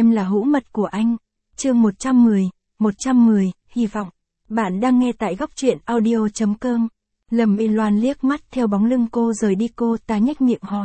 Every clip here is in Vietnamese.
Em là hữu mật của anh. Chương 110, hy vọng. Bạn đang nghe tại góc truyện audio.com. Lâm Y Loan liếc mắt theo bóng lưng cô rời đi, cô ta nhếch miệng hỏi.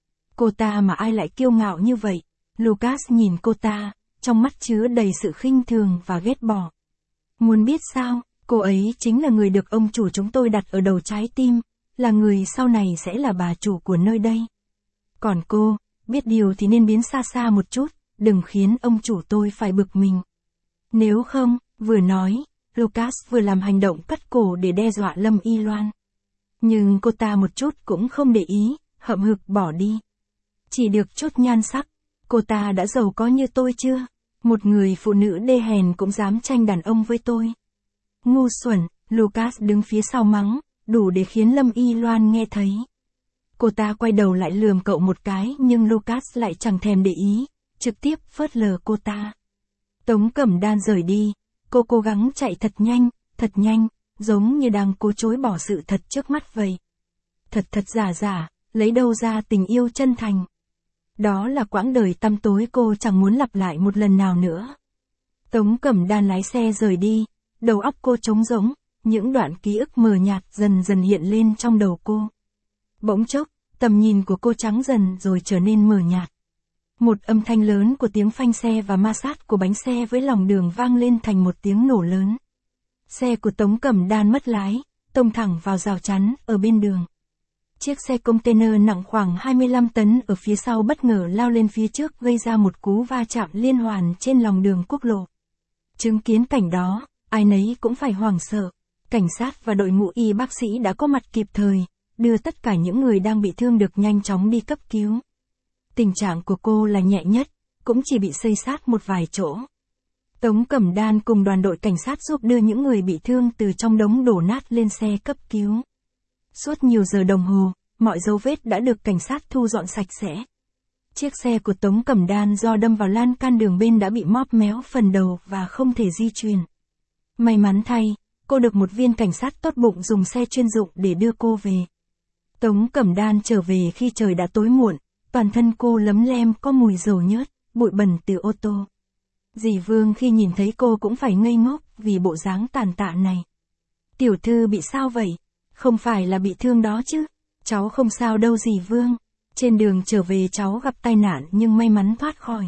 Cô ta mà ai lại kiêu ngạo như vậy? Lucas nhìn cô ta, trong mắt chứa đầy sự khinh thường và ghét bỏ. Muốn biết sao, cô ấy chính là người được ông chủ chúng tôi đặt ở đầu trái tim, là người sau này sẽ là bà chủ của nơi đây. Còn cô, biết điều thì nên biến xa xa một chút, đừng khiến ông chủ tôi phải bực mình. Nếu không, vừa nói, Lucas vừa làm hành động cắt cổ để đe dọa Lâm Y Loan. Nhưng cô ta một chút cũng không để ý, hậm hực bỏ đi. Chỉ được chút nhan sắc, cô ta đã giàu có như tôi chưa? Một người phụ nữ đê hèn cũng dám tranh đàn ông với tôi. Ngu xuẩn, Lucas đứng phía sau mắng, đủ để khiến Lâm Y Loan nghe thấy. Cô ta quay đầu lại lườm cậu một cái nhưng Lucas lại chẳng thèm để ý, trực tiếp phớt lờ cô ta. Tống Cẩm Đan rời đi, cô cố gắng chạy thật nhanh, giống như đang cố chối bỏ sự thật trước mắt vậy. Thật giả, lấy đâu ra tình yêu chân thành. Đó là quãng đời tăm tối cô chẳng muốn lặp lại một lần nào nữa. Tống Cẩm Đan lái xe rời đi, đầu óc cô trống rỗng, những đoạn ký ức mờ nhạt dần dần hiện lên trong đầu cô. Bỗng chốc, tầm nhìn của cô trắng dần rồi trở nên mờ nhạt. Một âm thanh lớn của tiếng phanh xe và ma sát của bánh xe với lòng đường vang lên thành một tiếng nổ lớn. Xe của Tống Cẩm Đan mất lái, tông thẳng vào rào chắn ở bên đường. Chiếc xe container nặng khoảng 25 tấn ở phía sau bất ngờ lao lên phía trước gây ra một cú va chạm liên hoàn trên lòng đường quốc lộ. Chứng kiến cảnh đó, ai nấy cũng phải hoảng sợ. Cảnh sát và đội ngũ y bác sĩ đã có mặt kịp thời, đưa tất cả những người đang bị thương được nhanh chóng đi cấp cứu. Tình trạng của cô là nhẹ nhất, cũng chỉ bị xây xát một vài chỗ. Tống Cẩm Đan cùng đoàn đội cảnh sát giúp đưa những người bị thương từ trong đống đổ nát lên xe cấp cứu. Suốt nhiều giờ đồng hồ, mọi dấu vết đã được cảnh sát thu dọn sạch sẽ. Chiếc xe của Tống Cẩm Đan do đâm vào lan can đường bên đã bị móp méo phần đầu và không thể di chuyển. May mắn thay, cô được một viên cảnh sát tốt bụng dùng xe chuyên dụng để đưa cô về. Tống Cẩm Đan trở về khi trời đã tối muộn, toàn thân cô lấm lem có mùi dầu nhớt, bụi bẩn từ ô tô. Dì Vương khi nhìn thấy cô cũng phải ngây ngốc vì bộ dáng tàn tạ này. Tiểu thư bị sao vậy? Không phải là bị thương đó chứ? Cháu không sao đâu dì Vương. Trên đường trở về cháu gặp tai nạn nhưng may mắn thoát khỏi.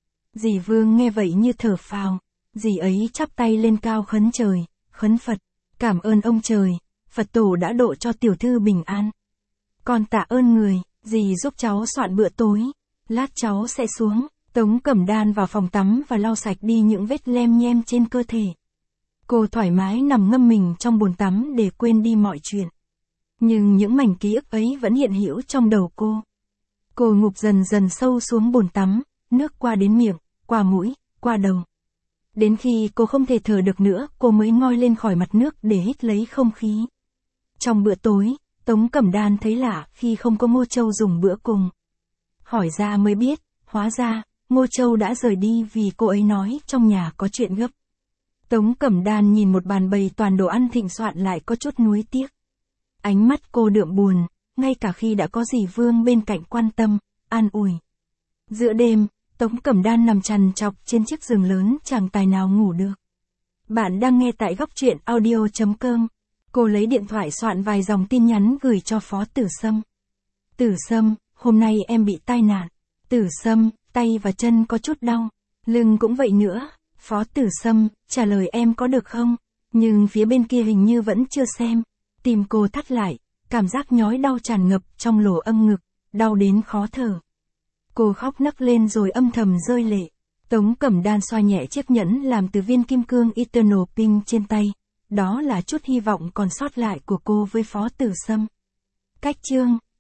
Dì Vương nghe vậy như thở phào. Dì ấy chắp tay lên cao khấn trời, khấn Phật. Cảm ơn ông trời, Phật tổ đã độ cho tiểu thư bình an. Con tạ ơn người, dì giúp cháu soạn bữa tối. Lát cháu sẽ xuống. Tống Cẩm Đan vào phòng tắm và lau sạch đi những vết lem nhem trên cơ thể. Cô thoải mái nằm ngâm mình trong bồn tắm để quên đi mọi chuyện. Nhưng những mảnh ký ức ấy vẫn hiện hữu trong đầu cô. Cô ngụp dần sâu xuống bồn tắm, nước qua đến miệng, qua mũi, qua đầu. Đến khi cô không thể thở được nữa, cô mới ngoi lên khỏi mặt nước để hít lấy không khí. Trong bữa tối, Tống Cẩm Đan thấy lạ khi không có Ngô Châu dùng bữa cùng. Hỏi ra mới biết, hóa ra, Ngô Châu đã rời đi vì cô ấy nói trong nhà có chuyện gấp. Tống Cẩm Đan nhìn một bàn bày toàn đồ ăn thịnh soạn lại có chút nuối tiếc. Ánh mắt cô đượm buồn, ngay cả khi đã có dì Vương bên cạnh quan tâm, an ủi. Giữa đêm, Tống Cẩm Đan nằm trằn trọc trên chiếc giường lớn chẳng tài nào ngủ được. Bạn đang nghe tại góc truyện audio.com. Cô lấy điện thoại soạn vài dòng tin nhắn gửi cho Phó Tử Sâm. Tử Sâm, hôm nay em bị tai nạn. Tử Sâm, tay và chân có chút đau, lưng cũng vậy nữa. Phó Tử Sâm, trả lời em có được không? Nhưng phía bên kia hình như vẫn chưa xem. Tim cô thắt lại, cảm giác nhói đau tràn ngập trong lỗ âm ngực, đau đến khó thở. Cô khóc nấc lên rồi âm thầm rơi lệ. Tống Cẩm Đan xoa nhẹ chiếc nhẫn làm từ viên kim cương Eternal Pink trên tay. Đó là chút hy vọng còn sót lại của cô với Phó Tử Sâm. Cách chương